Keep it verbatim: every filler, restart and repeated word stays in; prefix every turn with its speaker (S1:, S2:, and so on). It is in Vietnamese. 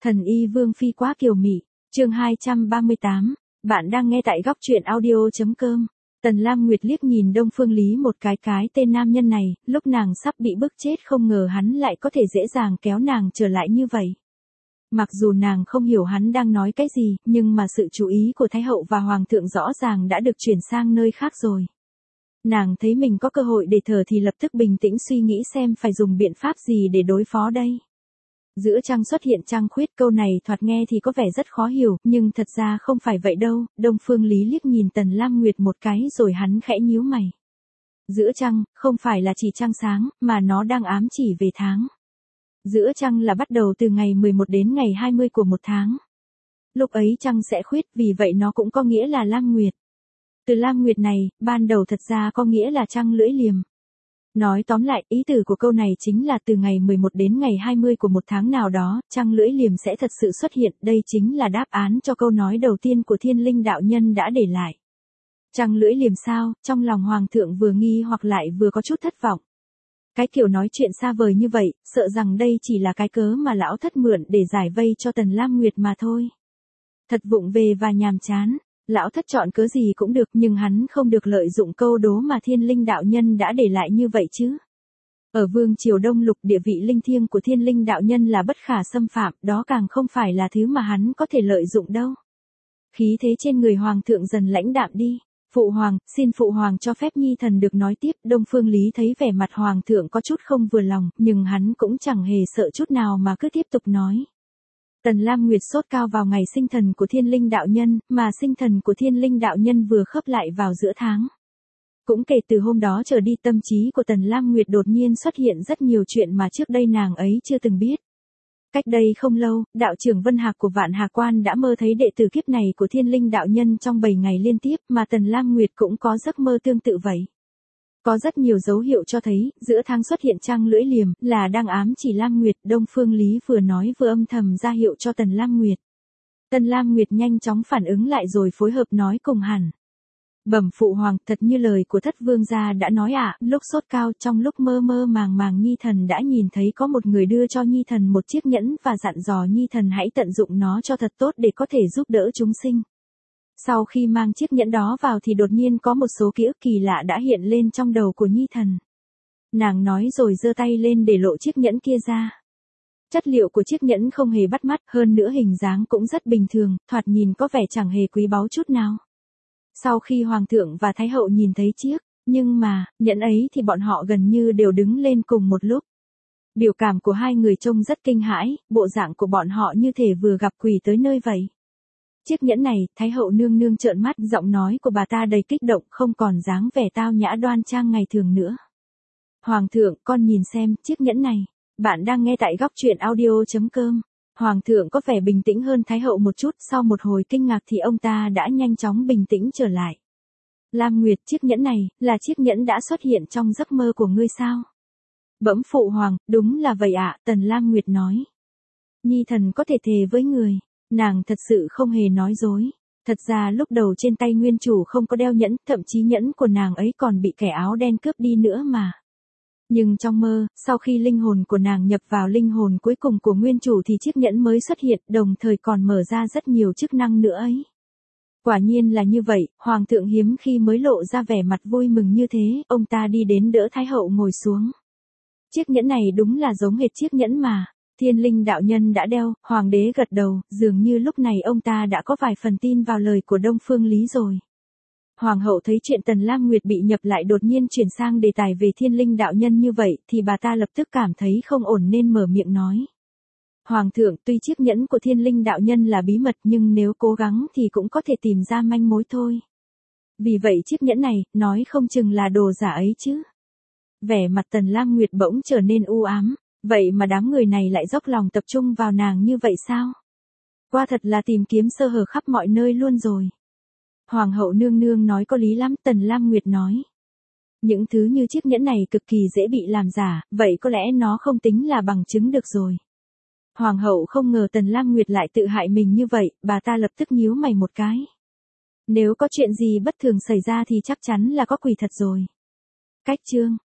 S1: Thần y Vương Phi quá kiều mị, chương hai trăm ba mươi tám, bạn đang nghe tại góc truyện audio.com. Tần Lam Nguyệt liếc nhìn Đông Phương Lý một cái cái tên nam nhân này, lúc nàng sắp bị bức chết không ngờ hắn lại có thể dễ dàng kéo nàng trở lại như vậy. Mặc dù nàng không hiểu hắn đang nói cái gì, nhưng mà sự chú ý của Thái Hậu và Hoàng thượng rõ ràng đã được chuyển sang nơi khác rồi. Nàng thấy mình có cơ hội để thở thì lập tức bình tĩnh suy nghĩ xem phải dùng biện pháp gì để đối phó đây. Giữa trăng xuất hiện trăng khuyết, câu này thoạt nghe thì có vẻ rất khó hiểu, nhưng thật ra không phải vậy đâu. Đông Phương Lý liếc nhìn Tần Lam Nguyệt một cái rồi hắn khẽ nhíu mày. Giữa trăng, không phải là chỉ trăng sáng, mà nó đang ám chỉ về tháng. Giữa trăng là bắt đầu từ ngày mười một đến ngày hai mươi của một tháng. Lúc ấy trăng sẽ khuyết, vì vậy nó cũng có nghĩa là Lam Nguyệt. Từ Lam Nguyệt này, ban đầu thật ra có nghĩa là trăng lưỡi liềm. Nói tóm lại, ý tử của câu này chính là từ ngày mười một đến ngày hai mươi của một tháng nào đó, trăng lưỡi liềm sẽ thật sự xuất hiện. Đây chính là đáp án cho câu nói đầu tiên của Thiên Linh đạo nhân đã để lại. Trăng lưỡi liềm sao? Trong lòng Hoàng thượng vừa nghi hoặc lại vừa có chút thất vọng. Cái kiểu nói chuyện xa vời như vậy, sợ rằng đây chỉ là cái cớ mà lão thất mượn để giải vây cho Tần Lam Nguyệt mà thôi. Thật vụng về và nhàm chán. Lão thất chọn cớ gì cũng được, nhưng hắn không được lợi dụng câu đố mà Thiên Linh đạo nhân đã để lại như vậy chứ. Ở vương triều Đông Lục, địa vị linh thiêng của Thiên Linh đạo nhân là bất khả xâm phạm, đó càng không phải là thứ mà hắn có thể lợi dụng đâu. Khí thế trên người Hoàng thượng dần lãnh đạm đi. Phụ Hoàng, xin Phụ Hoàng cho phép nhi thần được nói tiếp. Đông Phương Lý thấy vẻ mặt Hoàng thượng có chút không vừa lòng, nhưng hắn cũng chẳng hề sợ chút nào mà cứ tiếp tục nói. Tần Lam Nguyệt sốt cao vào ngày sinh thần của Thiên Linh đạo nhân, mà sinh thần của Thiên Linh đạo nhân vừa khớp lại vào giữa tháng. Cũng kể từ hôm đó trở đi, tâm trí của Tần Lam Nguyệt đột nhiên xuất hiện rất nhiều chuyện mà trước đây nàng ấy chưa từng biết. Cách đây không lâu, đạo trưởng Vân Hạc của Vạn Hà Quan đã mơ thấy đệ tử kiếp này của Thiên Linh đạo nhân trong bảy ngày liên tiếp, mà Tần Lam Nguyệt cũng có giấc mơ tương tự vậy. Có rất nhiều dấu hiệu cho thấy, giữa tháng xuất hiện trăng lưỡi liềm, là đang ám chỉ Lam Nguyệt. Đông Phương Lý vừa nói vừa âm thầm ra hiệu cho Tần Lam Nguyệt. Tần Lam Nguyệt nhanh chóng phản ứng lại rồi phối hợp nói cùng hẳn. Bẩm Phụ Hoàng, thật như lời của thất vương gia đã nói ạ, à, lúc sốt cao, trong lúc mơ mơ màng màng nhi thần đã nhìn thấy có một người đưa cho nhi thần một chiếc nhẫn và dặn dò nhi thần hãy tận dụng nó cho thật tốt để có thể giúp đỡ chúng sinh. Sau khi mang chiếc nhẫn đó vào thì đột nhiên có một số ký ức kỳ lạ đã hiện lên trong đầu của nhi thần. Nàng nói rồi giơ tay lên để lộ chiếc nhẫn kia ra. Chất liệu của chiếc nhẫn không hề bắt mắt, hơn nữa hình dáng cũng rất bình thường, thoạt nhìn có vẻ chẳng hề quý báu chút nào. Sau khi Hoàng thượng và Thái Hậu nhìn thấy chiếc, nhưng mà, nhẫn ấy thì bọn họ gần như đều đứng lên cùng một lúc. Biểu cảm của hai người trông rất kinh hãi, bộ dạng của bọn họ như thể vừa gặp quỷ tới nơi vậy. Chiếc nhẫn này, Thái Hậu nương nương trợn mắt, giọng nói của bà ta đầy kích động, không còn dáng vẻ tao nhã đoan trang ngày thường nữa. Hoàng thượng, con nhìn xem, chiếc nhẫn này. Bạn đang nghe tại góc truyện audio.com. Hoàng thượng có vẻ bình tĩnh hơn Thái Hậu một chút, sau một hồi kinh ngạc thì ông ta đã nhanh chóng bình tĩnh trở lại. Lam Nguyệt, chiếc nhẫn này, là chiếc nhẫn đã xuất hiện trong giấc mơ của ngươi sao? Bẩm Phụ Hoàng, đúng là vậy ạ, Tần Lam Nguyệt nói. Nhi thần có thể thề với người. Nàng thật sự không hề nói dối. Thật ra lúc đầu trên tay nguyên chủ không có đeo nhẫn, thậm chí nhẫn của nàng ấy còn bị kẻ áo đen cướp đi nữa mà. Nhưng trong mơ, sau khi linh hồn của nàng nhập vào linh hồn cuối cùng của nguyên chủ thì chiếc nhẫn mới xuất hiện, đồng thời còn mở ra rất nhiều chức năng nữa ấy. Quả nhiên là như vậy, Hoàng thượng hiếm khi mới lộ ra vẻ mặt vui mừng như thế, ông ta đi đến đỡ Thái Hậu ngồi xuống. Chiếc nhẫn này đúng là giống hệt chiếc nhẫn mà Thiên Linh đạo nhân đã đeo. Hoàng đế gật đầu, dường như lúc này ông ta đã có vài phần tin vào lời của Đông Phương Lý rồi. Hoàng hậu thấy chuyện Tần Lam Nguyệt bị nhập lại đột nhiên chuyển sang đề tài về Thiên Linh đạo nhân như vậy, thì bà ta lập tức cảm thấy không ổn nên mở miệng nói. Hoàng thượng, tuy chiếc nhẫn của Thiên Linh đạo nhân là bí mật nhưng nếu cố gắng thì cũng có thể tìm ra manh mối thôi. Vì vậy chiếc nhẫn này, nói không chừng là đồ giả ấy chứ. Vẻ mặt Tần Lam Nguyệt bỗng trở nên u ám. Vậy mà đám người này lại dốc lòng tập trung vào nàng như vậy sao? Qua thật là tìm kiếm sơ hở khắp mọi nơi luôn rồi. Hoàng hậu nương nương nói có lý lắm, Tần Lam Nguyệt nói. Những thứ như chiếc nhẫn này cực kỳ dễ bị làm giả, vậy có lẽ nó không tính là bằng chứng được rồi. Hoàng hậu không ngờ Tần Lam Nguyệt lại tự hại mình như vậy, bà ta lập tức nhíu mày một cái. Nếu có chuyện gì bất thường xảy ra thì chắc chắn là có quỷ thật rồi. Cách chương